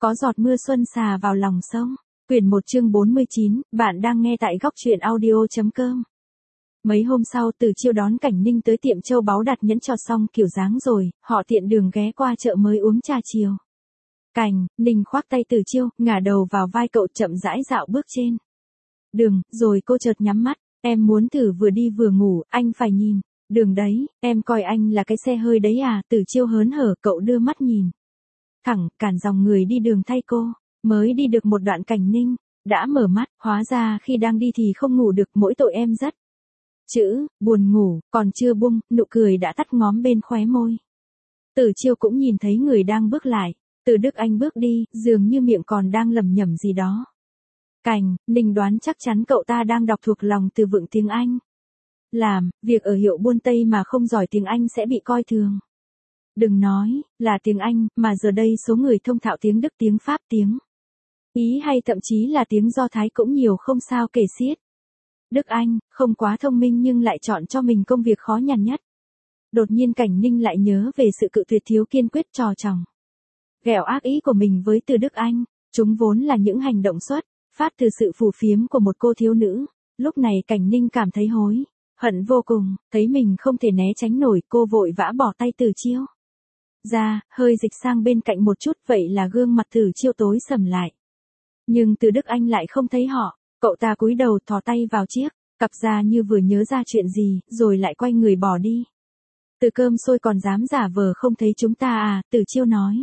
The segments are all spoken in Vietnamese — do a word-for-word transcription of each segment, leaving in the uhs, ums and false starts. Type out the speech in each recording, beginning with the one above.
Có giọt mưa xuân xà vào lòng sông. Quyển một chương bốn mươi chín, bạn đang nghe tại góc truyện audio.com. Mấy hôm sau Từ Chiêu đón Cảnh Ninh tới tiệm châu báu đặt nhẫn cho xong kiểu dáng rồi, họ tiện đường ghé qua chợ mới uống trà chiều. Cảnh Ninh khoác tay Từ Chiêu, ngả đầu vào vai cậu chậm rãi dạo bước trên đường, rồi cô chợt nhắm mắt, em muốn thử vừa đi vừa ngủ, anh phải nhìn. Đường đấy, em coi anh là cái xe hơi đấy à? Từ Chiêu hớn hở, cậu đưa mắt nhìn thẳng, cản dòng người đi đường thay cô. Mới đi được một đoạn Cảnh Ninh đã mở mắt, hóa ra khi đang đi thì không ngủ được, mỗi tội em rất chữ buồn ngủ, còn chưa buông, nụ cười đã tắt ngóm bên khóe môi. Từ Chiêu cũng nhìn thấy người đang bước lại, Từ Đức Anh bước đi, dường như miệng còn đang lẩm nhẩm gì đó. Cảnh Ninh đoán chắc chắn cậu ta đang đọc thuộc lòng từ vựng tiếng Anh. Làm việc ở hiệu buôn Tây mà không giỏi tiếng Anh sẽ bị coi thường. Đừng nói là tiếng Anh, mà giờ đây số người thông thạo tiếng Đức, tiếng Pháp, tiếng Ý hay thậm chí là tiếng Do Thái cũng nhiều không sao kể xiết. Đức Anh, không quá thông minh nhưng lại chọn cho mình công việc khó nhằn nhất. Đột nhiên Cảnh Ninh lại nhớ về sự cự tuyệt thiếu kiên quyết trò tròng ghẹo ác ý của mình với Từ Đức Anh. Chúng vốn là những hành động xuất phát từ sự phù phiếm của một cô thiếu nữ. Lúc này Cảnh Ninh cảm thấy hối hận vô cùng, thấy mình không thể né tránh nổi, cô vội vã bỏ tay Từ Chiêu ra, hơi dịch sang bên cạnh một chút, vậy là gương mặt Từ Chiêu tối sầm lại. Nhưng Từ Đức Anh lại không thấy họ, cậu ta cúi đầu thò tay vào chiếc cặp da như vừa nhớ ra chuyện gì, rồi lại quay người bỏ đi. Từ cơm sôi còn dám giả vờ không thấy chúng ta à? Từ Chiêu nói.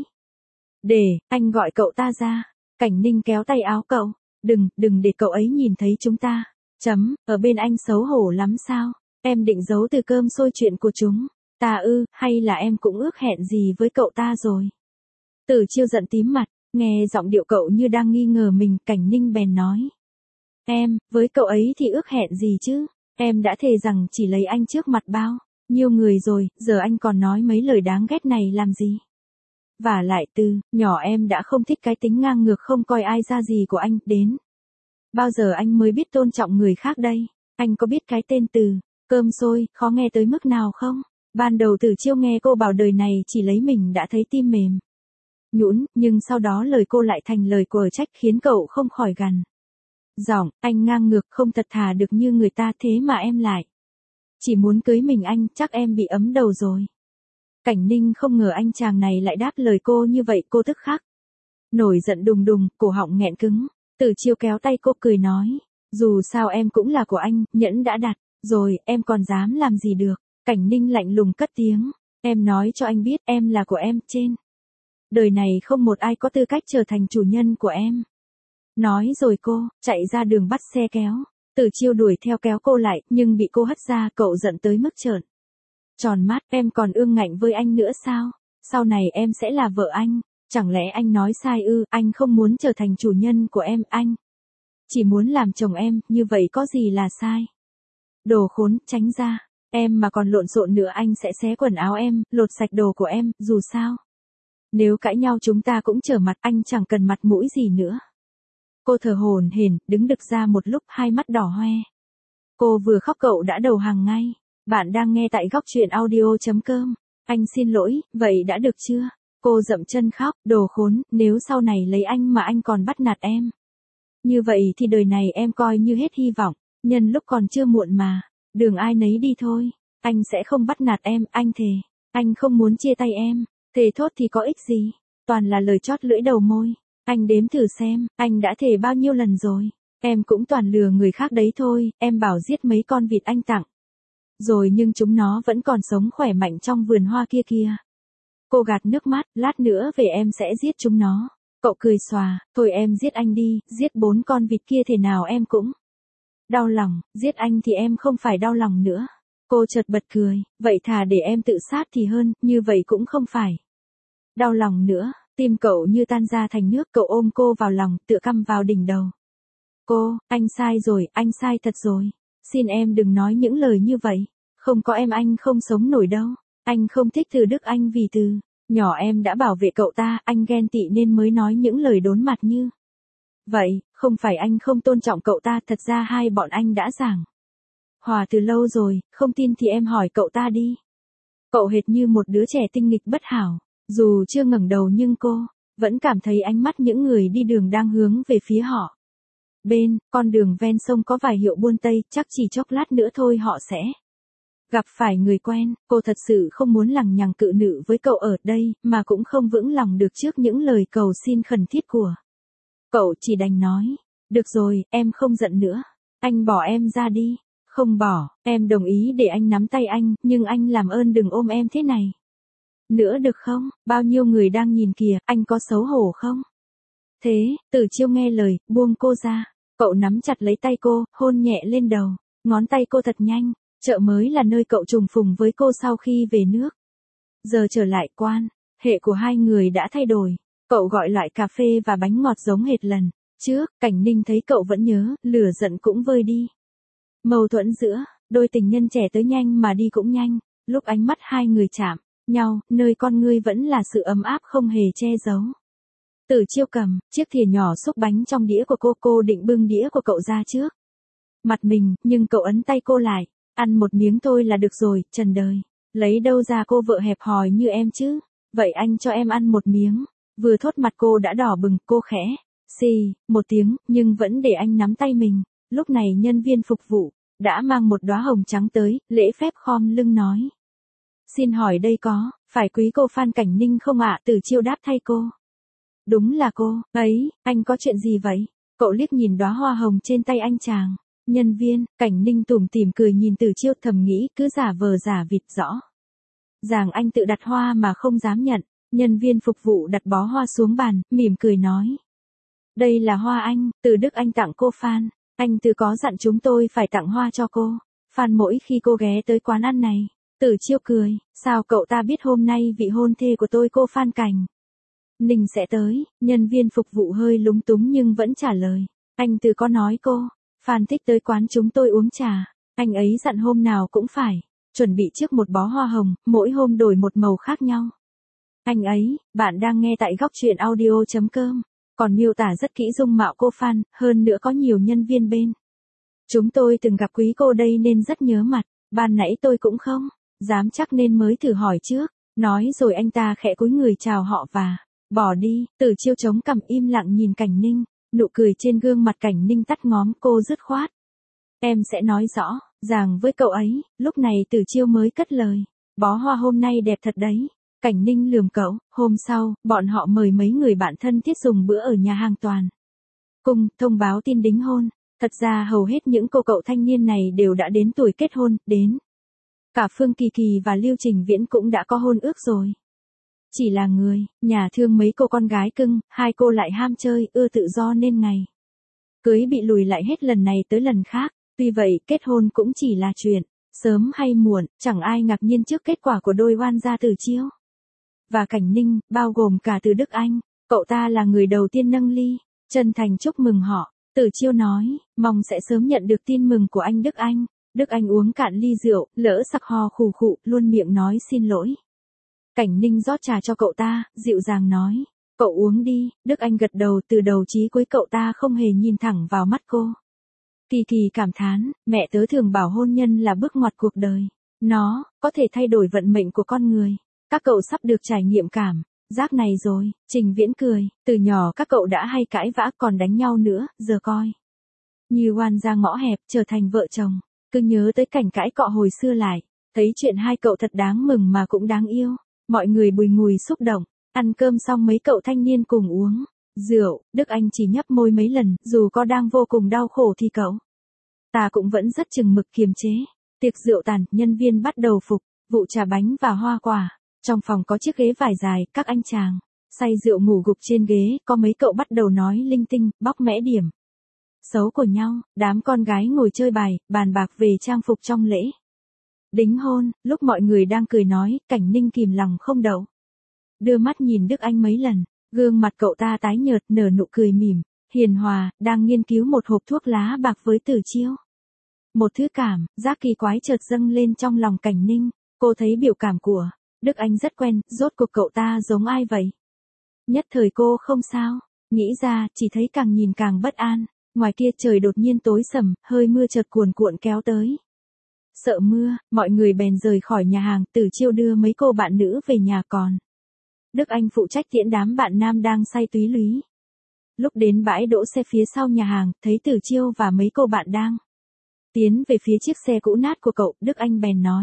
Để anh gọi cậu ta ra. Cảnh Ninh kéo tay áo cậu. Đừng, đừng để cậu ấy nhìn thấy chúng ta. Chấm, ở bên anh xấu hổ lắm sao? Em định giấu từ cơm sôi chuyện của chúng ta ư? Hay là em cũng ước hẹn gì với cậu ta rồi? Từ Chiêu giận tím mặt, nghe giọng điệu cậu như đang nghi ngờ mình. Cảnh Ninh bèn nói. Em, với cậu ấy thì ước hẹn gì chứ? Em đã thề rằng chỉ lấy anh trước mặt bao nhiêu người rồi, giờ anh còn nói mấy lời đáng ghét này làm gì? Vả lại Từ nhỏ em đã không thích cái tính ngang ngược không coi ai ra gì của anh, đến bao giờ anh mới biết tôn trọng người khác đây? Anh có biết cái tên Từ cơm sôi khó nghe tới mức nào không? Ban đầu Từ Chiêu nghe cô bảo đời này chỉ lấy mình đã thấy tim mềm nhũn, nhưng sau đó lời cô lại thành lời quở trách khiến cậu không khỏi gằn giọng, anh ngang ngược không thật thà được như người ta, thế mà em lại chỉ muốn cưới mình anh, chắc em bị ấm đầu rồi. Cảnh Ninh không ngờ anh chàng này lại đáp lời cô như vậy, cô tức khắc nổi giận đùng đùng, cổ họng nghẹn cứng. Từ Chiêu kéo tay cô cười nói, dù sao em cũng là của anh, nhẫn đã đặt rồi, em còn dám làm gì được? Cảnh Ninh lạnh lùng cất tiếng, em nói cho anh biết em là của em, trên đời này không một ai có tư cách trở thành chủ nhân của em. Nói rồi cô chạy ra đường bắt xe kéo. Từ Chiêu đuổi theo kéo cô lại, nhưng bị cô hất ra, cậu giận tới mức trợn tròn mắt, em còn ương ngạnh với anh nữa sao? Sau này em sẽ là vợ anh, chẳng lẽ anh nói sai ư? Anh không muốn trở thành chủ nhân của em, anh chỉ muốn làm chồng em, như vậy có gì là sai? Đồ khốn, tránh ra, em mà còn lộn xộn nữa anh sẽ xé quần áo em, lột sạch đồ của em, dù sao nếu cãi nhau chúng ta cũng trở mặt, anh chẳng cần mặt mũi gì nữa. Cô thở hổn hển, đứng đực ra một lúc, hai mắt đỏ hoe. Cô vừa khóc cậu đã đầu hàng ngay. Bạn đang nghe tại góc truyện audio.com. Anh xin lỗi, vậy đã được chưa? Cô dậm chân khóc, đồ khốn, nếu sau này lấy anh mà anh còn bắt nạt em, như vậy thì đời này em coi như hết hy vọng. Nhân lúc còn chưa muộn mà, đường ai nấy đi thôi. Anh sẽ không bắt nạt em, anh thề. Anh không muốn chia tay em. Thề thốt thì có ích gì? Toàn là lời chót lưỡi đầu môi. Anh đếm thử xem, anh đã thề bao nhiêu lần rồi? Em cũng toàn lừa người khác đấy thôi, em bảo giết mấy con vịt anh tặng rồi nhưng chúng nó vẫn còn sống khỏe mạnh trong vườn hoa kia kia. Cô gạt nước mắt, lát nữa về em sẽ giết chúng nó. Cậu cười xòa, thôi em giết anh đi, giết bốn con vịt kia thế nào em cũng đau lòng, giết anh thì em không phải đau lòng nữa. Cô chợt bật cười, vậy thà để em tự sát thì hơn, như vậy cũng không phải đau lòng nữa. Tim cậu như tan ra thành nước, cậu ôm cô vào lòng, tựa căm vào đỉnh đầu cô. Anh sai rồi, anh sai thật rồi. Xin em đừng nói những lời như vậy. Không có em anh không sống nổi đâu. Anh không thích Từ Đức Anh vì từ nhỏ em đã bảo vệ cậu ta, anh ghen tị nên mới nói những lời đốn mặt như vậy. Không phải anh không tôn trọng cậu ta, thật ra hai bọn anh đã giảng hòa từ lâu rồi, không tin thì em hỏi cậu ta đi. Cậu hệt như một đứa trẻ tinh nghịch bất hảo. Dù chưa ngẩng đầu nhưng cô vẫn cảm thấy ánh mắt những người đi đường đang hướng về phía họ. Bên, con đường ven sông có vài hiệu buôn Tây, chắc chỉ chốc lát nữa thôi họ sẽ gặp phải người quen. Cô thật sự không muốn lằng nhằng cự nữ với cậu ở đây, mà cũng không vững lòng được trước những lời cầu xin khẩn thiết của cậu, chỉ đành nói, được rồi, em không giận nữa. Anh bỏ em ra đi. Không bỏ, em đồng ý để anh nắm tay anh, nhưng anh làm ơn đừng ôm em thế này nữa được không? Bao nhiêu người đang nhìn kìa, anh có xấu hổ không? Thế, Tử Chiêu nghe lời, buông cô ra. Cậu nắm chặt lấy tay cô, hôn nhẹ lên đầu. Ngón tay cô thật nhanh. Chợ mới là nơi cậu trùng phùng với cô sau khi về nước. Giờ trở lại quan, hệ của hai người đã thay đổi. Cậu gọi loại cà phê và bánh ngọt giống hệt lần trước. Cảnh Ninh thấy cậu vẫn nhớ, lửa giận cũng vơi đi. Mâu thuẫn giữa đôi tình nhân trẻ tới nhanh mà đi cũng nhanh. Lúc ánh mắt hai người chạm nhau, nơi con ngươi vẫn là sự ấm áp không hề che giấu. Tử Chiêu cầm chiếc thìa nhỏ xúc bánh trong đĩa của cô, cô định bưng đĩa của cậu ra trước mặt mình, nhưng cậu ấn tay cô lại. Ăn một miếng thôi là được rồi, trần đời. Lấy đâu ra cô vợ hẹp hòi như em chứ? Vậy anh cho em ăn một miếng. Vừa thốt mặt cô đã đỏ bừng, cô khẽ xì một tiếng, nhưng vẫn để anh nắm tay mình. Lúc này nhân viên phục vụ đã mang một đóa hồng trắng tới, lễ phép khom lưng nói. Xin hỏi đây có phải quý cô Phan Cảnh Ninh không ạ? Tử Chiêu đáp thay cô. Đúng là cô. Ấy, anh có chuyện gì vậy? Cậu liếc nhìn đóa hoa hồng trên tay anh chàng nhân viên. Cảnh Ninh tủm tỉm cười nhìn Tử Chiêu, thầm nghĩ cứ giả vờ giả vịt rõ ràng anh tự đặt hoa mà không dám nhận. Nhân viên phục vụ đặt bó hoa xuống bàn, mỉm cười nói. Đây là hoa anh, từ Đức anh tặng cô Phan. Anh từ có dặn chúng tôi phải tặng hoa cho cô Phan mỗi khi cô ghé tới quán ăn này. Tử Chiêu cười, sao cậu ta biết hôm nay vị hôn thê của tôi cô Phan Cảnh Ninh sẽ tới? Nhân viên phục vụ hơi lúng túng nhưng vẫn trả lời. Anh từ có nói cô Phan thích tới quán chúng tôi uống trà. Anh ấy dặn hôm nào cũng phải chuẩn bị trước một bó hoa hồng, mỗi hôm đổi một màu khác nhau. Anh ấy, bạn đang nghe tại góc truyện audio chấm com. Còn miêu tả rất kỹ dung mạo cô Phan, hơn nữa có nhiều nhân viên bên chúng tôi từng gặp quý cô đây nên rất nhớ mặt. Ban nãy tôi cũng không dám chắc nên mới thử hỏi trước. Nói rồi anh ta khẽ cúi người chào họ và bỏ đi. Tử Chiêu chống cằm im lặng nhìn Cảnh Ninh. Nụ cười trên gương mặt Cảnh Ninh tắt ngóm, cô dứt khoát. Em sẽ nói rõ ràng với cậu ấy. Lúc này Tử Chiêu mới cất lời. Bó hoa hôm nay đẹp thật đấy. Cảnh Ninh lườm cậu. Hôm sau, bọn họ mời mấy người bạn thân thiết dùng bữa ở nhà hàng Toàn Cung, thông báo tin đính hôn. Thật ra hầu hết những cô cậu thanh niên này đều đã đến tuổi kết hôn, đến cả Phương Kỳ Kỳ và Lưu Trình Viễn cũng đã có hôn ước rồi. Chỉ là người nhà thương mấy cô con gái cưng, hai cô lại ham chơi, ưa tự do nên ngày cưới bị lùi lại hết lần này tới lần khác. Tuy vậy, kết hôn cũng chỉ là chuyện sớm hay muộn, chẳng ai ngạc nhiên trước kết quả của đôi oan gia Tử Chiêu và Cảnh Ninh, bao gồm cả Từ Đức Anh. Cậu ta là người đầu tiên nâng ly chân thành chúc mừng họ. Tử Chiêu nói, mong sẽ sớm nhận được tin mừng của anh Đức Anh. Đức Anh uống cạn ly rượu, lỡ sặc ho khù khụ, luôn miệng nói xin lỗi. Cảnh Ninh rót trà cho cậu ta, dịu dàng nói, cậu uống đi. Đức Anh gật đầu, từ đầu chí cuối cậu ta không hề nhìn thẳng vào mắt cô. Kỳ Kỳ cảm thán, mẹ tớ thường bảo hôn nhân là bước ngoặt cuộc đời. Nó có thể thay đổi vận mệnh của con người. Các cậu sắp được trải nghiệm cảm giác này rồi. Trình Viễn cười, từ nhỏ các cậu đã hay cãi vã còn đánh nhau nữa, giờ coi như oan ra ngõ hẹp, trở thành vợ chồng. Cứ nhớ tới cảnh cãi cọ hồi xưa lại, thấy chuyện hai cậu thật đáng mừng mà cũng đáng yêu. Mọi người bùi ngùi xúc động. Ăn cơm xong mấy cậu thanh niên cùng uống rượu. Đức Anh chỉ nhấp môi mấy lần, dù có đang vô cùng đau khổ thì cậu ta cũng vẫn rất chừng mực kiềm chế. Tiệc rượu tàn, nhân viên bắt đầu phục vụ trà bánh và hoa quả. Trong phòng có chiếc ghế vải dài, các anh chàng say rượu ngủ gục trên ghế, có mấy cậu bắt đầu nói linh tinh, bóc mẽ điểm xấu của nhau. Đám con gái ngồi chơi bài, bàn bạc về trang phục trong lễ đính hôn. Lúc mọi người đang cười nói, Cảnh Ninh kìm lòng không đậu, đưa mắt nhìn Đức Anh mấy lần. Gương mặt cậu ta tái nhợt, nở nụ cười mỉm hiền hòa, đang nghiên cứu một hộp thuốc lá bạc với Tử Chiêu. Một thứ cảm giác kỳ quái chợt dâng lên trong lòng Cảnh Ninh. Cô thấy biểu cảm của Đức Anh rất quen, rốt cuộc cậu ta giống ai vậy? Nhất thời cô không sao nghĩ ra, chỉ thấy càng nhìn càng bất an. Ngoài kia trời đột nhiên tối sầm, hơi mưa chợt cuồn cuộn kéo tới. Sợ mưa, mọi người bèn rời khỏi nhà hàng. Tử Chiêu đưa mấy cô bạn nữ về nhà, còn Đức Anh phụ trách tiễn đám bạn nam đang say túy lúy. Lúc đến bãi đỗ xe phía sau nhà hàng, thấy Tử Chiêu và mấy cô bạn đang tiến về phía chiếc xe cũ nát của cậu, Đức Anh bèn nói.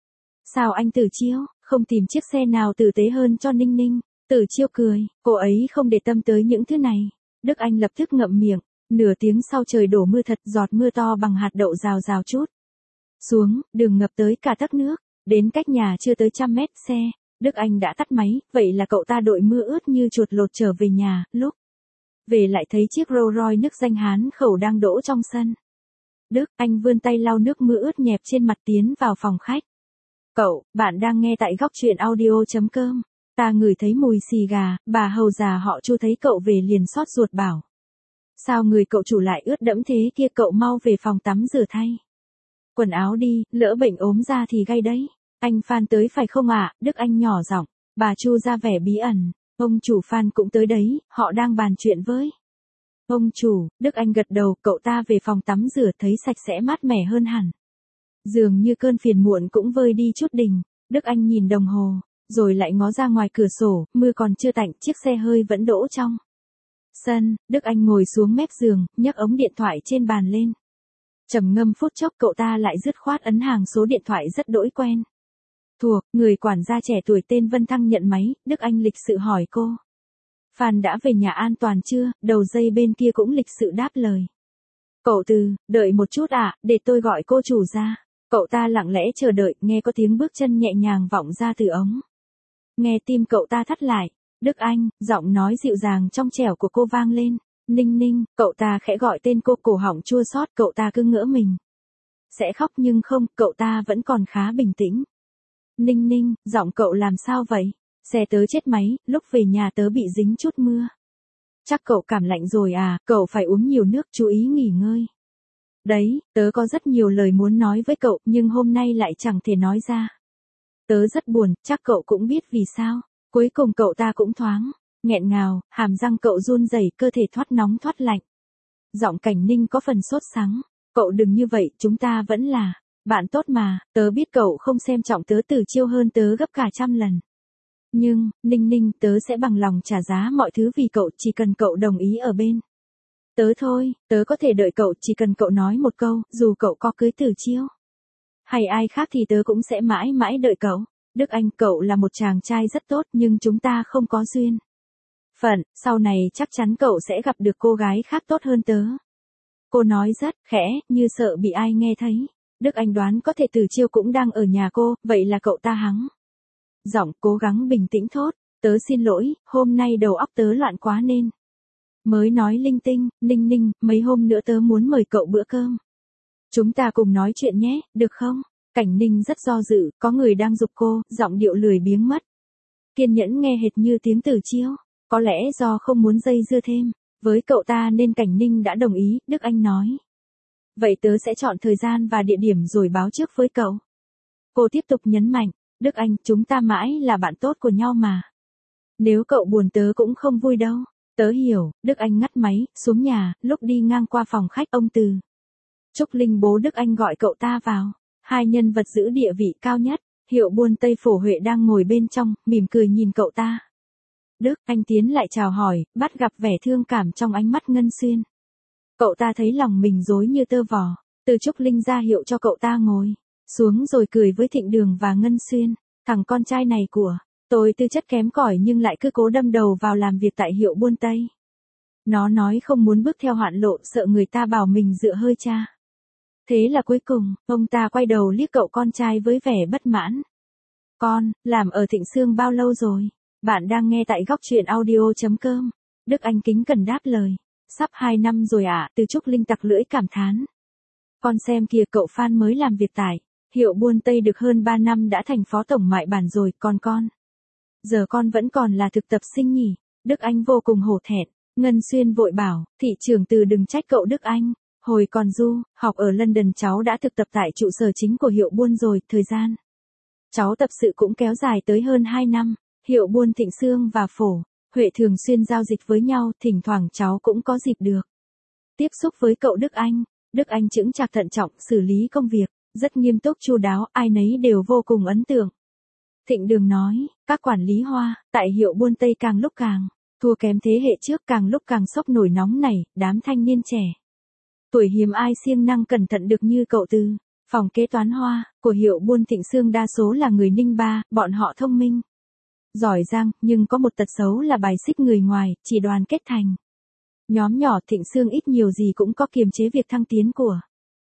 Sao anh Tử Chiêu, không tìm chiếc xe nào tử tế hơn cho Ninh Ninh? Tử Chiêu cười, cô ấy không để tâm tới những thứ này. Đức Anh lập tức ngậm miệng, nửa tiếng sau trời đổ mưa thật, giọt mưa to bằng hạt đậu rào rào chút xuống, đường ngập tới cả tấc nước, đến cách nhà chưa tới trăm mét xe. Đức Anh đã tắt máy, vậy là cậu ta đội mưa ướt như chuột lột trở về nhà, lúc về lại thấy chiếc Rolls Royce nước danh Hán khẩu đang đỗ trong sân. Đức Anh vươn tay lau nước mưa ướt nhẹp trên mặt tiến vào phòng khách. Cậu, bạn đang nghe tại góc truyện audio.com. Ta ngửi thấy mùi xì gà, bà hầu già họ Chu thấy cậu về liền xót ruột bảo. Sao người cậu chủ lại ướt đẫm thế kia, cậu mau về phòng tắm rửa thay quần áo đi, lỡ bệnh ốm ra thì gay đấy. Anh Phan tới phải không ạ? Đức Anh nhỏ giọng. Bà Chu ra vẻ bí ẩn. Ông chủ Phan cũng tới đấy, họ đang bàn chuyện với ông chủ. Đức Anh gật đầu, cậu ta về phòng tắm rửa thấy sạch sẽ mát mẻ hơn hẳn. Dường như cơn phiền muộn cũng vơi đi chút đỉnh. Đức Anh nhìn đồng hồ, rồi lại ngó ra ngoài cửa sổ, mưa còn chưa tạnh, chiếc xe hơi vẫn đỗ trong sân. Đức Anh ngồi xuống mép giường, nhấc ống điện thoại trên bàn lên. Trầm ngâm phút chốc, cậu ta lại dứt khoát ấn hàng số điện thoại rất đỗi quen thuộc. Người quản gia trẻ tuổi tên Vân Thăng nhận máy. Đức Anh lịch sự hỏi cô. Phan đã về nhà an toàn chưa? Đầu dây bên kia cũng lịch sự đáp lời. Cậu Từ, đợi một chút ạ, à, để tôi gọi cô chủ ra. Cậu ta lặng lẽ chờ đợi, nghe có tiếng bước chân nhẹ nhàng vọng ra từ ống nghe tim cậu ta thắt lại. Đức Anh, giọng nói dịu dàng trong trẻo của cô vang lên. Ninh Ninh, cậu ta khẽ gọi tên cô, cổ họng chua xót, cậu ta cứ ngỡ mình sẽ khóc nhưng không, cậu ta vẫn còn khá bình tĩnh. Ninh Ninh, giọng cậu làm sao vậy? Xe tớ chết máy, lúc về nhà tớ bị dính chút mưa. Chắc cậu cảm lạnh rồi à, cậu phải uống nhiều nước, chú ý nghỉ ngơi. Đấy, tớ có rất nhiều lời muốn nói với cậu, nhưng hôm nay lại chẳng thể nói ra. Tớ rất buồn, chắc cậu cũng biết vì sao. Cuối cùng cậu ta cũng thoáng nghẹn ngào, hàm răng cậu run rẩy, cơ thể thoát nóng thoát lạnh. Giọng Cảnh Ninh có phần sốt sắng. Cậu đừng như vậy, chúng ta vẫn là bạn tốt mà, tớ biết cậu không xem trọng tớ, Tử Chiêu hơn tớ gấp cả trăm lần. Nhưng, Ninh Ninh, tớ sẽ bằng lòng trả giá mọi thứ vì cậu, chỉ cần cậu đồng ý ở bên tớ thôi, tớ có thể đợi cậu, chỉ cần cậu nói một câu, dù cậu có cưới Tử Chiêu hay ai khác thì tớ cũng sẽ mãi mãi đợi cậu. Đức Anh, cậu là một chàng trai rất tốt, nhưng chúng ta không có duyên phận, sau này chắc chắn cậu sẽ gặp được cô gái khác tốt hơn tớ. Cô nói rất khẽ, như sợ bị ai nghe thấy. Đức Anh đoán có thể Tử Chiêu cũng đang ở nhà cô, vậy là cậu ta hắng giọng, cố gắng bình tĩnh thốt. Tớ xin lỗi, hôm nay đầu óc tớ loạn quá nên mới nói linh tinh. Ninh Ninh, mấy hôm nữa tớ muốn mời cậu bữa cơm. Chúng ta cùng nói chuyện nhé, được không? Cảnh Ninh rất do dự, có người đang giục cô, giọng điệu lười biếng mất kiên nhẫn, nghe hệt như tiếng Tử Chiêu. Có lẽ do không muốn dây dưa thêm với cậu ta nên Cảnh Ninh đã đồng ý. Đức Anh nói. Vậy tớ sẽ chọn thời gian và địa điểm rồi báo trước với cậu. Cô tiếp tục nhấn mạnh. Đức Anh, chúng ta mãi là bạn tốt của nhau mà. Nếu cậu buồn tớ cũng không vui đâu. Tớ hiểu. Đức Anh ngắt máy, xuống nhà, lúc đi ngang qua phòng khách ông Từ Trúc Linh bố Đức Anh gọi cậu ta vào. Hai nhân vật giữ địa vị cao nhất, Hiệu Buôn Tây Phổ Huệ đang ngồi bên trong, mỉm cười nhìn cậu ta. Đức Anh tiến lại chào hỏi, bắt gặp vẻ thương cảm trong ánh mắt Ngân Xuyên. Cậu ta thấy lòng mình rối như tơ vò. Từ Trúc Linh ra hiệu cho cậu ta ngồi xuống rồi cười với Thịnh Đường và Ngân Xuyên. Thằng con trai này của tôi tư chất kém cỏi nhưng lại cứ cố đâm đầu vào làm việc tại Hiệu Buôn Tây. Nó nói không muốn bước theo hoạn lộ, sợ người ta bảo mình dựa hơi cha. Thế là cuối cùng, ông ta quay đầu liếc cậu con trai với vẻ bất mãn. Con, làm ở Thịnh Sương bao lâu rồi? Bạn đang nghe tại góc truyện audio.com. Đức Anh kính cẩn đáp lời. Sắp hai năm rồi ạ, à, Từ Trúc Linh tặc lưỡi cảm thán. Con xem kìa, cậu Phan mới làm việc tại Hiệu Buôn Tây được hơn ba năm đã thành phó tổng mại bản rồi, còn con. Giờ con vẫn còn là thực tập sinh nhỉ? Đức Anh vô cùng hổ thẹn. Ngân Xuyên vội bảo, thị trưởng Từ đừng trách cậu Đức Anh. Hồi còn du, học ở London cháu đã thực tập tại trụ sở chính của Hiệu Buôn rồi, thời gian cháu tập sự cũng kéo dài tới hơn hai năm. Hiệu Buôn Thịnh Sương và Phổ Huệ thường xuyên giao dịch với nhau, thỉnh thoảng cháu cũng có dịp được tiếp xúc với cậu Đức Anh. Đức Anh chững chạc thận trọng xử lý công việc, rất nghiêm túc chu đáo, ai nấy đều vô cùng ấn tượng. Thịnh Đường nói, các quản lý hoa, tại hiệu buôn Tây càng lúc càng thua kém thế hệ trước, càng lúc càng sốc nổi nóng này, đám thanh niên trẻ. Tuổi hiếm ai siêng năng cẩn thận được như cậu Từ. Phòng kế toán hoa của hiệu buôn Thịnh Sương đa số là người Ninh Ba, bọn họ thông minh, giỏi giang, nhưng có một tật xấu là bài xích người ngoài, chỉ đoàn kết thành nhóm nhỏ. Thịnh Sương ít nhiều gì cũng có kiềm chế việc thăng tiến của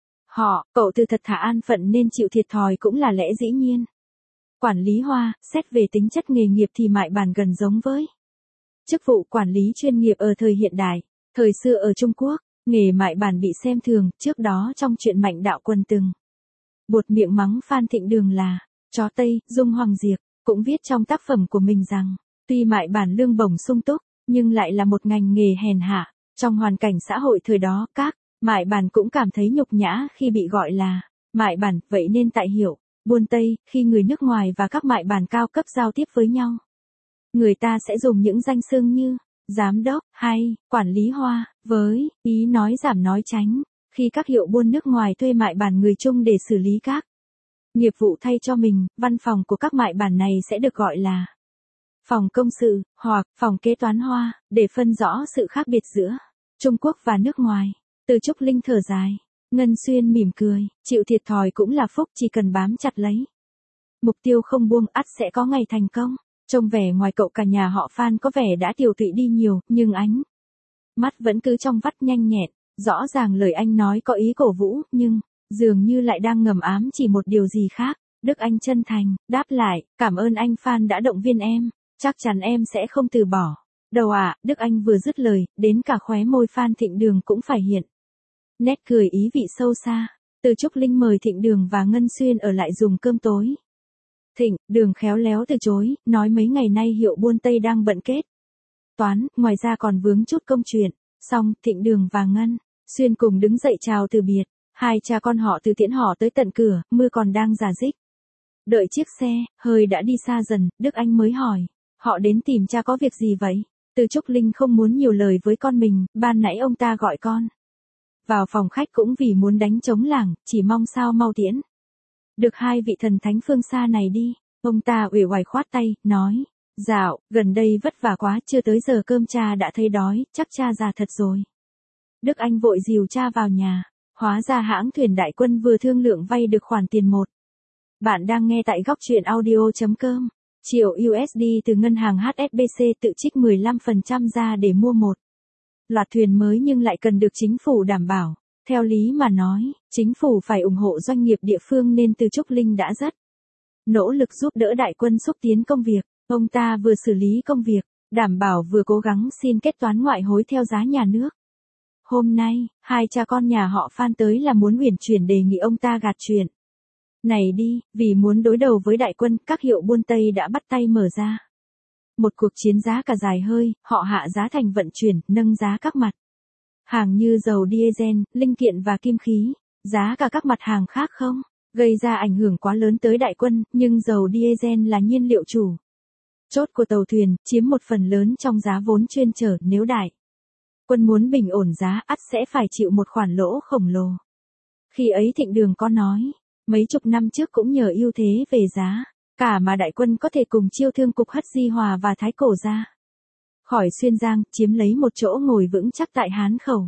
họ, cậu Từ thật thà an phận nên chịu thiệt thòi cũng là lẽ dĩ nhiên. Quản lý hoa, xét về tính chất nghề nghiệp thì mại bản gần giống với chức vụ quản lý chuyên nghiệp ở thời hiện đại. Thời xưa ở Trung Quốc, nghề mại bản bị xem thường, trước đó trong truyện Mạnh Đạo Quân từng buột miệng mắng Phan Thịnh Đường là chó Tây. Dung Hoàng Diệp cũng viết trong tác phẩm của mình rằng, tuy mại bản lương bổng sung túc, nhưng lại là một ngành nghề hèn hạ. Trong hoàn cảnh xã hội thời đó, các mại bản cũng cảm thấy nhục nhã khi bị gọi là mại bản, vậy nên tại hiệu buôn Tây, khi người nước ngoài và các mại bản cao cấp giao tiếp với nhau, người ta sẽ dùng những danh xưng như giám đốc hay quản lý hoa, với ý nói giảm nói tránh. Khi các hiệu buôn nước ngoài thuê mại bản người Trung để xử lý các nghiệp vụ thay cho mình, văn phòng của các mại bản này sẽ được gọi là phòng công sự, hoặc phòng kế toán hoa, để phân rõ sự khác biệt giữa Trung Quốc và nước ngoài. Từ Trúc Linh thở dài, Ngân Xuyên mỉm cười, chịu thiệt thòi cũng là phúc, chỉ cần bám chặt lấy mục tiêu không buông, ắt sẽ có ngày thành công. Trông vẻ ngoài cậu cả nhà họ Phan có vẻ đã tiều tụy đi nhiều, nhưng ánh mắt vẫn cứ trong vắt nhanh nhẹn. Rõ ràng lời anh nói có ý cổ vũ, nhưng dường như lại đang ngầm ám chỉ một điều gì khác. Đức Anh chân thành đáp lại, cảm ơn anh Phan đã động viên em, chắc chắn em sẽ không từ bỏ đâu ạ. À, Đức Anh vừa dứt lời, đến cả khóe môi Phan Thịnh Đường cũng phải hiện nét cười ý vị sâu xa. Từ Trúc Linh mời Thịnh Đường và Ngân Xuyên ở lại dùng cơm tối. Thịnh Đường khéo léo từ chối, nói mấy ngày nay hiệu buôn Tây đang bận kết toán, ngoài ra còn vướng chút công chuyện. Xong, Thịnh Đường và Ngân Xuyên cùng đứng dậy chào từ biệt. Hai cha con họ từ tiễn họ tới tận cửa, mưa còn đang rả rích. Đợi chiếc xe hơi đã đi xa dần, Đức Anh mới hỏi, họ đến tìm cha có việc gì vậy? Từ Trúc Linh không muốn nhiều lời với con mình, ban nãy ông ta gọi con vào phòng khách cũng vì muốn đánh trống lảng, chỉ mong sao mau tiễn được hai vị thần thánh phương xa này đi. Ông ta uể oải khoát tay, nói, dạo gần đây vất vả quá, chưa tới giờ cơm cha đã thấy đói, chắc cha già thật rồi. Đức Anh vội dìu cha vào nhà. Hóa ra hãng thuyền Đại Quân vừa thương lượng vay được khoản tiền một. Bạn đang nghe tại góc truyện audio.com. Triệu u ét đê từ ngân hàng hát ét bê xê tự trích mười lăm phần trăm ra để mua một loạt thuyền mới, nhưng lại cần được chính phủ đảm bảo. Theo lý mà nói, chính phủ phải ủng hộ doanh nghiệp địa phương, nên Từ Trúc Linh đã rất nỗ lực giúp đỡ Đại Quân xúc tiến công việc. Ông ta vừa xử lý công việc đảm bảo, vừa cố gắng xin kết toán ngoại hối theo giá nhà nước. Hôm nay, hai cha con nhà họ Phan tới là muốn uyển chuyển đề nghị ông ta gạt chuyện này đi. Vì muốn đối đầu với Đại Quân, các hiệu buôn Tây đã bắt tay mở ra một cuộc chiến giá cả dài hơi. Họ hạ giá thành vận chuyển, nâng giá các mặt hàng như dầu diesel, linh kiện và kim khí. Giá cả các mặt hàng khác không gây ra ảnh hưởng quá lớn tới Đại Quân, nhưng dầu diesel là nhiên liệu chủ chốt của tàu thuyền, chiếm một phần lớn trong giá vốn chuyên chở. Nếu Đại Quân muốn bình ổn giá, ắt sẽ phải chịu một khoản lỗ khổng lồ. Khi ấy Thịnh Đường có nói, mấy chục năm trước cũng nhờ ưu thế về giá cả mà Đại Quân có thể cùng chiêu thương cục Hất Di Hòa và Thái Cổ ra khỏi Xuyên Giang, chiếm lấy một chỗ ngồi vững chắc tại Hán Khẩu.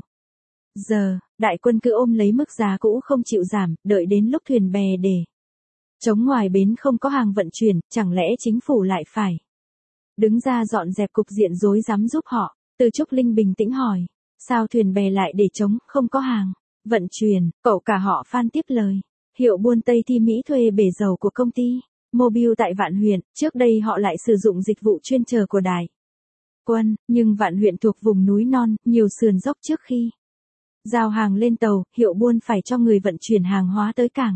Giờ, Đại Quân cứ ôm lấy mức giá cũ không chịu giảm, đợi đến lúc thuyền bè để chống ngoài bến không có hàng vận chuyển, chẳng lẽ chính phủ lại phải đứng ra dọn dẹp cục diện rối rắm giúp họ? Từ Trúc Linh bình tĩnh hỏi, sao thuyền bè lại để trống, không có hàng vận chuyển? Cậu cả họ Phan tiếp lời, hiệu buôn Tây Thi Mỹ thuê bể dầu của công ty Mobile tại Vạn Huyện, trước đây họ lại sử dụng dịch vụ chuyên chở của Đại Quân, nhưng Vạn Huyện thuộc vùng núi non, nhiều sườn dốc. Trước khi giao hàng lên tàu, hiệu buôn phải cho người vận chuyển hàng hóa tới cảng.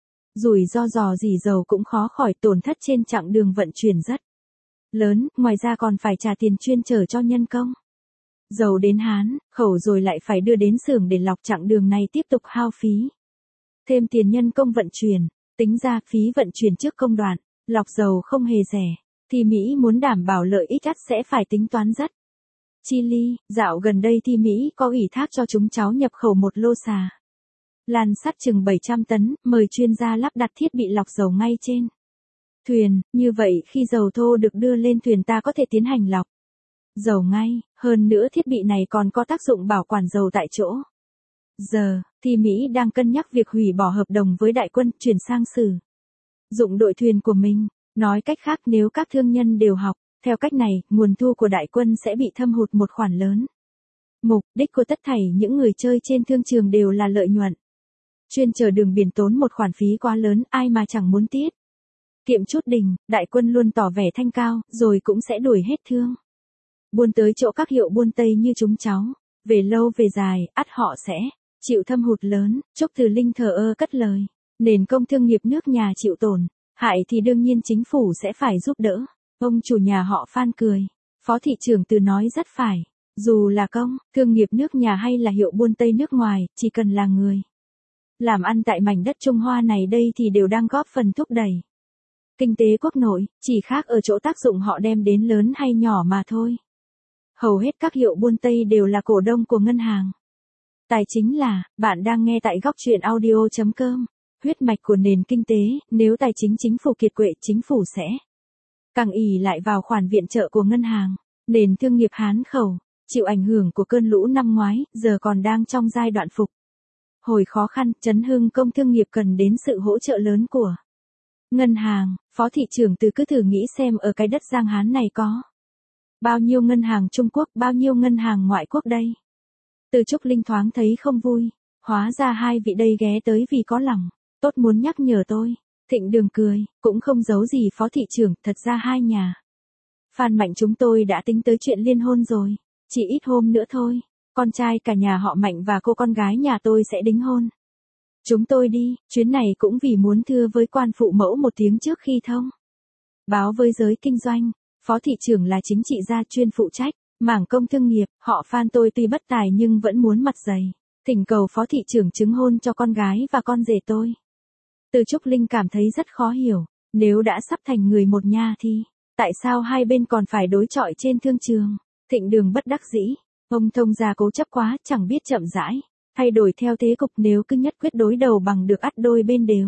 Rủi ro dò dỉ dầu cũng khó khỏi, tổn thất trên chặng đường vận chuyển rất lớn, ngoài ra còn phải trả tiền chuyên chở cho nhân công. Dầu đến Hán Khẩu rồi lại phải đưa đến xưởng để lọc, chặng đường này tiếp tục hao phí thêm tiền nhân công vận chuyển. Tính ra phí vận chuyển trước công đoạn lọc dầu không hề rẻ. Thì Mỹ muốn đảm bảo lợi ích ắt sẽ phải tính toán rất chi ly. Dạo gần đây Thi Mỹ có ủy thác cho chúng cháu nhập khẩu một lô xà lan sắt chừng bảy trăm tấn, mời chuyên gia lắp đặt thiết bị lọc dầu ngay trên Thuyền, như vậy khi dầu thô được đưa lên thuyền ta có thể tiến hành lọc dầu ngay, hơn nữa thiết bị này còn có tác dụng bảo quản dầu tại chỗ. Giờ, thì Mỹ đang cân nhắc việc hủy bỏ hợp đồng với đại quân, chuyển sang sử dụng đội thuyền của mình. Nói cách khác, nếu các thương nhân đều học theo cách này, nguồn thu của đại quân sẽ bị thâm hụt một khoản lớn. Mục đích của tất thảy những người chơi trên thương trường đều là lợi nhuận. Chuyên chờ đường biển tốn một khoản phí quá lớn, ai mà chẳng muốn tiết kiệm chút đỉnh, đại quân luôn tỏ vẻ thanh cao, rồi cũng sẽ đuổi hết thương buôn tới chỗ các hiệu buôn Tây như chúng cháu. Về lâu về dài, ắt họ sẽ chịu thâm hụt lớn. Trúc Từ Linh thờ ơ cất lời. Nền công thương nghiệp nước nhà chịu tổn hại thì đương nhiên chính phủ sẽ phải giúp đỡ. Ông chủ nhà họ Phan cười. Phó thị trưởng Từ nói rất phải. Dù là công, thương nghiệp nước nhà hay là hiệu buôn Tây nước ngoài, chỉ cần là người làm ăn tại mảnh đất Trung Hoa này đây thì đều đang góp phần thúc đẩy kinh tế quốc nội, chỉ khác ở chỗ tác dụng họ đem đến lớn hay nhỏ mà thôi. Hầu hết các hiệu buôn Tây đều là cổ đông của ngân hàng. Tài chính là, bạn đang nghe tại góc truyện audio chấm com. Huyết mạch của nền kinh tế, nếu tài chính chính phủ kiệt quệ, chính phủ sẽ càng ỷ lại vào khoản viện trợ của ngân hàng. Nền thương nghiệp Hán khẩu, chịu ảnh hưởng của cơn lũ năm ngoái, giờ còn đang trong giai đoạn phục hồi khó khăn, chấn hưng công thương nghiệp cần đến sự hỗ trợ lớn của ngân hàng. Phó thị trưởng Từ cứ thử nghĩ xem ở cái đất Giang Hán này có bao nhiêu ngân hàng Trung Quốc, bao nhiêu ngân hàng ngoại quốc đây. Từ Trúc Linh thoáng thấy không vui, hóa ra hai vị đây ghé tới vì có lòng tốt muốn nhắc nhở tôi. Thịnh Đường cười, cũng không giấu gì phó thị trưởng, thật ra hai nhà Phan Mạnh chúng tôi đã tính tới chuyện liên hôn rồi, chỉ ít hôm nữa thôi, con trai cả nhà họ Mạnh và cô con gái nhà tôi sẽ đính hôn. Chúng tôi đi, chuyến này cũng vì muốn thưa với quan phụ mẫu một tiếng trước khi thông báo với giới kinh doanh. Phó thị trưởng là chính trị gia chuyên phụ trách mảng công thương nghiệp, họ Phan tôi tuy bất tài nhưng vẫn muốn mặt dày thỉnh cầu phó thị trưởng chứng hôn cho con gái và con rể tôi. Từ Trúc Linh cảm thấy rất khó hiểu, nếu đã sắp thành người một nhà thì tại sao hai bên còn phải đối chọi trên thương trường. Thịnh Đường bất đắc dĩ, ông thông gia cố chấp quá, chẳng biết chậm rãi thay đổi theo thế cục, nếu cứ nhất quyết đối đầu bằng được ắt đôi bên đều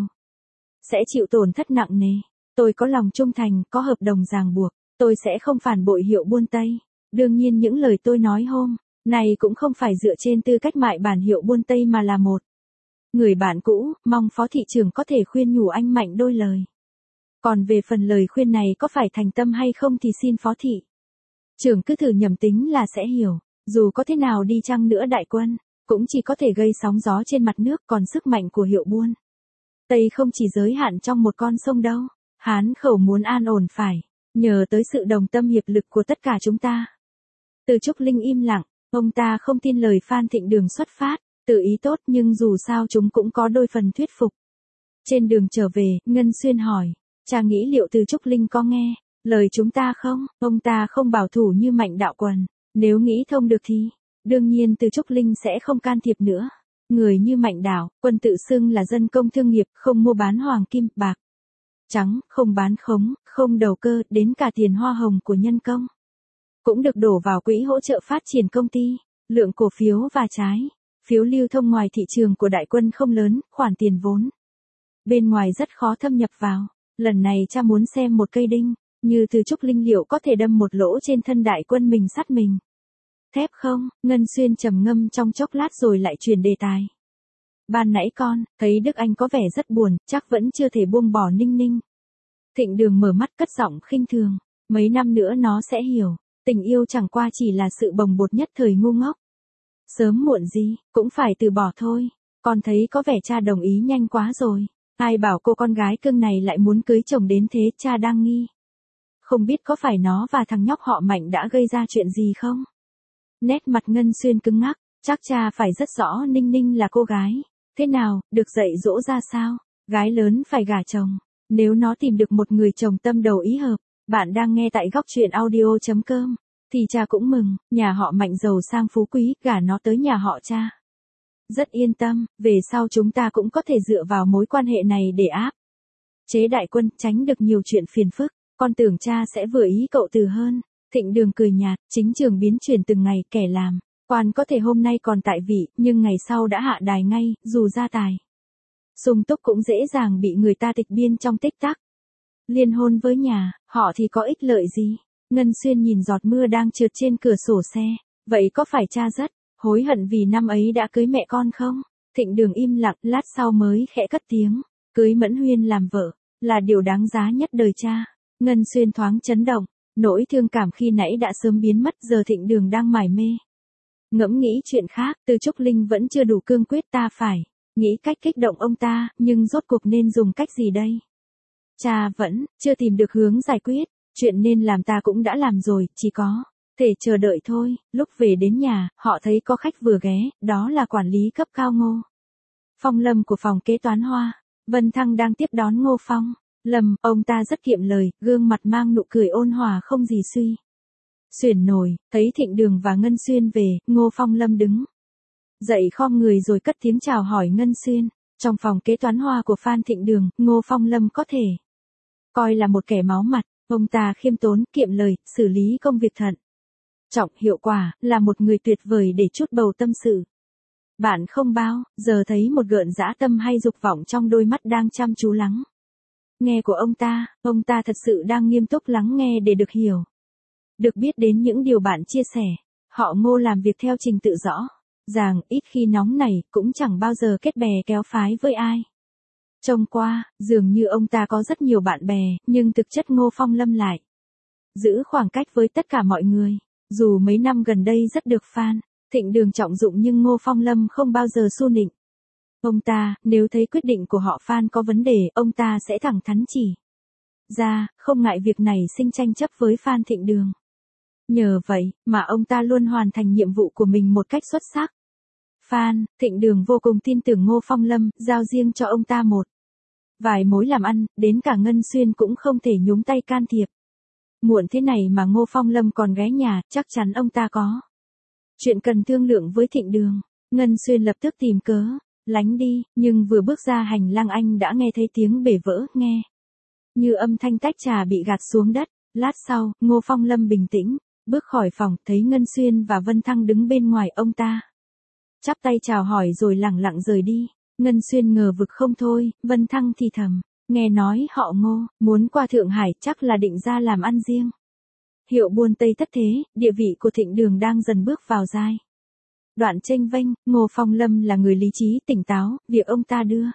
sẽ chịu tổn thất nặng nề. Tôi có lòng trung thành, có hợp đồng ràng buộc, tôi sẽ không phản bội hiệu buôn Tây. Đương nhiên những lời tôi nói hôm này cũng không phải dựa trên tư cách mại bản hiệu buôn Tây mà là một người bạn cũ, mong phó thị trưởng có thể khuyên nhủ anh Mạnh đôi lời. Còn về phần lời khuyên này có phải thành tâm hay không thì xin phó thị trưởng cứ thử nhầm tính là sẽ hiểu. Dù có thế nào đi chăng nữa đại quân cũng chỉ có thể gây sóng gió trên mặt nước, còn sức mạnh của hiệu buôn Tây không chỉ giới hạn trong một con sông đâu. Hán khẩu muốn an ổn phải nhờ tới sự đồng tâm hiệp lực của tất cả chúng ta. Từ Trúc Linh im lặng, ông ta không tin lời Phan Thịnh Đường xuất phát tự ý tốt, nhưng dù sao chúng cũng có đôi phần thuyết phục. Trên đường trở về, Ngân Xuyên hỏi, cha nghĩ liệu Từ Trúc Linh có nghe lời chúng ta không? Ông ta không bảo thủ như Mạnh Đạo Quần, nếu nghĩ thông được thì đương nhiên Từ Trúc Linh sẽ không can thiệp nữa. Người như Mạnh Đạo Quân tự xưng là dân công thương nghiệp, không mua bán hoàng kim, bạc trắng, không bán khống, không đầu cơ, đến cả tiền hoa hồng của nhân công cũng được đổ vào quỹ hỗ trợ phát triển công ty. Lượng cổ phiếu và trái phiếu lưu thông ngoài thị trường của đại quân không lớn, khoản tiền vốn bên ngoài rất khó thâm nhập vào. Lần này cha muốn xem một cây đinh như Từ Trúc Linh liệu có thể đâm một lỗ trên thân đại quân mình sắt mình thép không? Ngân Xuyên trầm ngâm trong chốc lát rồi lại chuyển đề tài. Ban nãy con thấy Đức Anh có vẻ rất buồn, chắc vẫn chưa thể buông bỏ Ninh Ninh. Thịnh Đường mở mắt cất giọng khinh thường, mấy năm nữa nó sẽ hiểu, tình yêu chẳng qua chỉ là sự bồng bột nhất thời ngu ngốc. Sớm muộn gì, cũng phải từ bỏ thôi. Con thấy có vẻ cha đồng ý nhanh quá rồi. Ai bảo cô con gái cưng này lại muốn cưới chồng đến thế, cha đang nghi. Không biết có phải nó và thằng nhóc họ Mạnh đã gây ra chuyện gì không? Nét mặt Ngân Xuyên cứng ngắc, chắc cha phải rất rõ Ninh Ninh là cô gái. Thế nào, được dạy dỗ ra sao? Gái lớn phải gả chồng. Nếu nó tìm được một người chồng tâm đầu ý hợp, bạn đang nghe tại góc truyện audio chấm com, thì cha cũng mừng, nhà họ Mạnh giàu sang phú quý, gả nó tới nhà họ cha. Rất yên tâm, về sau chúng ta cũng có thể dựa vào mối quan hệ này để áp chế đại quân, tránh được nhiều chuyện phiền phức. Con tưởng cha sẽ vừa ý cậu Từ hơn. Thịnh Đường cười nhạt, chính trường biến chuyển từng ngày, kẻ làm quan có thể hôm nay còn tại vị, nhưng ngày sau đã hạ đài ngay, dù gia tài sung túc cũng dễ dàng bị người ta tịch biên trong tích tắc. Liên hôn với nhà, họ thì có ích lợi gì? Ngân Xuyên nhìn giọt mưa đang trượt trên cửa sổ xe. Vậy có phải cha rất hối hận vì năm ấy đã cưới mẹ con không? Thịnh Đường im lặng, lát sau mới khẽ cất tiếng. Cưới Mẫn Huyên làm vợ, là điều đáng giá nhất đời cha. Ngân Xuyên thoáng chấn động. Nỗi thương cảm khi nãy đã sớm biến mất, giờ Thịnh Đường đang mải mê ngẫm nghĩ chuyện khác. Từ Trúc Linh vẫn chưa đủ cương quyết, ta phải nghĩ cách kích động ông ta, nhưng rốt cuộc nên dùng cách gì đây? Cha vẫn chưa tìm được hướng giải quyết, chuyện nên làm ta cũng đã làm rồi, chỉ có thể chờ đợi thôi. Lúc về đến nhà, họ thấy có khách vừa ghé, đó là quản lý cấp cao Ngô Phong Lâm của phòng kế toán Hoa. Vân Thăng đang tiếp đón Ngô Phong Lâm, ông ta rất kiệm lời, gương mặt mang nụ cười ôn hòa không gì suy xuyển nổi. Thấy Thịnh Đường và Ngân Xuyên về, Ngô Phong Lâm đứng dậy khom người rồi cất tiếng chào hỏi Ngân Xuyên. Trong phòng kế toán Hoa của Phan Thịnh Đường, Ngô Phong Lâm có thể coi là một kẻ máu mặt. Ông ta khiêm tốn, kiệm lời, xử lý công việc thận trọng, hiệu quả, là một người tuyệt vời để chút bầu tâm sự. Bạn không bao giờ thấy một gợn dã tâm hay dục vọng trong đôi mắt đang chăm chú lắng nghe của ông ta. Ông ta thật sự đang nghiêm túc lắng nghe để được hiểu, được biết đến những điều bạn chia sẻ. Họ Ngô làm việc theo trình tự rõ ràng, ít khi nóng nảy, cũng chẳng bao giờ kết bè kéo phái với ai. Trông qua, dường như ông ta có rất nhiều bạn bè, nhưng thực chất Ngô Phong Lâm lại giữ khoảng cách với tất cả mọi người. Dù mấy năm gần đây rất được Phan Thịnh Đường trọng dụng, nhưng Ngô Phong Lâm không bao giờ xu nịnh ông ta. Nếu thấy quyết định của họ Phan có vấn đề, ông ta sẽ thẳng thắn chỉ ra, không ngại việc này sinh tranh chấp với Phan Thịnh Đường. Nhờ vậy mà ông ta luôn hoàn thành nhiệm vụ của mình một cách xuất sắc. Phan Thịnh Đường vô cùng tin tưởng Ngô Phong Lâm, giao riêng cho ông ta một vài mối làm ăn, đến cả Ngân Xuyên cũng không thể nhúng tay can thiệp. Muộn thế này mà Ngô Phong Lâm còn ghé nhà, chắc chắn ông ta có chuyện cần thương lượng với Thịnh Đường. Ngân Xuyên lập tức tìm cớ lánh đi, nhưng vừa bước ra hành lang anh đã nghe thấy tiếng bể vỡ, nghe như âm thanh tách trà bị gạt xuống đất. Lát sau, Ngô Phong Lâm bình tĩnh bước khỏi phòng, thấy Ngân Xuyên và Vân Thăng đứng bên ngoài. Ông ta chắp tay chào hỏi rồi lẳng lặng rời đi. Ngân Xuyên ngờ vực không thôi. Vân Thăng thì thầm, nghe nói họ Ngô muốn qua Thượng Hải, chắc là định ra làm ăn riêng. Hiệu buôn Tây thất thế, địa vị của Thịnh Đường đang dần bước vào giai đoạn chênh vênh. Ngô Phong Lâm là người lý trí tỉnh táo, việc ông ta đưa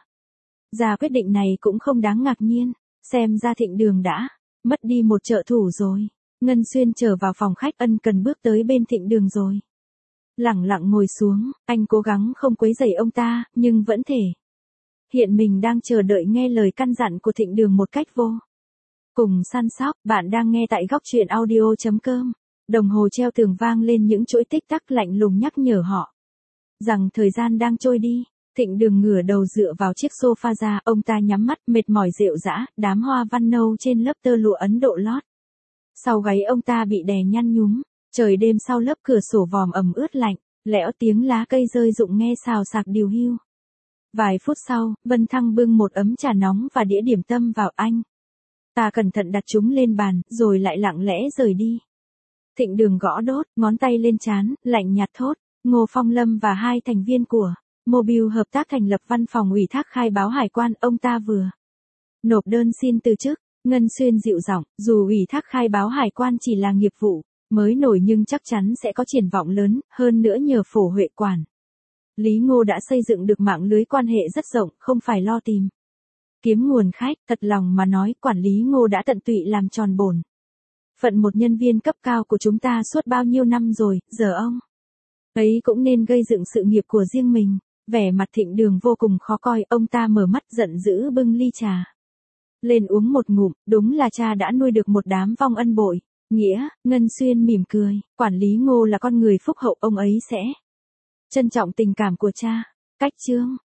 ra quyết định này cũng không đáng ngạc nhiên. Xem ra Thịnh Đường đã mất đi một trợ thủ rồi. Ngân Xuyên trở vào phòng khách, ân cần bước tới bên Thịnh Đường rồi lẳng lặng ngồi xuống. Anh cố gắng không quấy rầy ông ta, nhưng vẫn thể hiện mình đang chờ đợi nghe lời căn dặn của Thịnh Đường một cách vô cùng săn sóc. Bạn đang nghe tại góc truyện audio chấm com. Đồng hồ treo tường vang lên những chuỗi tích tắc lạnh lùng nhắc nhở họ rằng thời gian đang trôi đi. Thịnh Đường ngửa đầu dựa vào chiếc sofa ra, ông ta nhắm mắt, mệt mỏi rệu rã. Đám hoa văn nâu trên lớp tơ lụa Ấn Độ lót sau gáy ông ta bị đè nhăn nhúm. Trời đêm sau lớp cửa sổ vòm ẩm ướt lạnh lẽo, tiếng lá cây rơi rụng nghe xào xạc điều hiu. Vài phút sau, Vân Thăng bưng một ấm trà nóng và đĩa điểm tâm vào. Anh ta cẩn thận đặt chúng lên bàn, rồi lại lặng lẽ rời đi. Thịnh Đường gõ đốt, ngón tay lên trán, lạnh nhạt thốt. Ngô Phong Lâm và hai thành viên của Mobile hợp tác thành lập văn phòng ủy thác khai báo hải quan. Ông ta vừa nộp đơn xin từ chức. Ngân Xuyên dịu giọng, dù ủy thác khai báo hải quan chỉ là nghiệp vụ mới nổi, nhưng chắc chắn sẽ có triển vọng lớn. Hơn nữa nhờ Phổ Huệ quản lý Ngô đã xây dựng được mạng lưới quan hệ rất rộng, không phải lo tìm kiếm nguồn khách. Thật lòng mà nói, quản lý Ngô đã tận tụy làm tròn bổn phận một nhân viên cấp cao của chúng ta suốt bao nhiêu năm rồi. Giờ ông ấy cũng nên gây dựng sự nghiệp của riêng mình. Vẻ mặt Thịnh Đường vô cùng khó coi. Ông ta mở mắt giận dữ bưng ly trà lên uống một ngụm. Đúng là cha đã nuôi được một đám vong ân bội nghĩa. Ngân Xuyên mỉm cười. Quản lý Ngô là con người phúc hậu, ông ấy sẽ trân trọng tình cảm của cha. Cách chương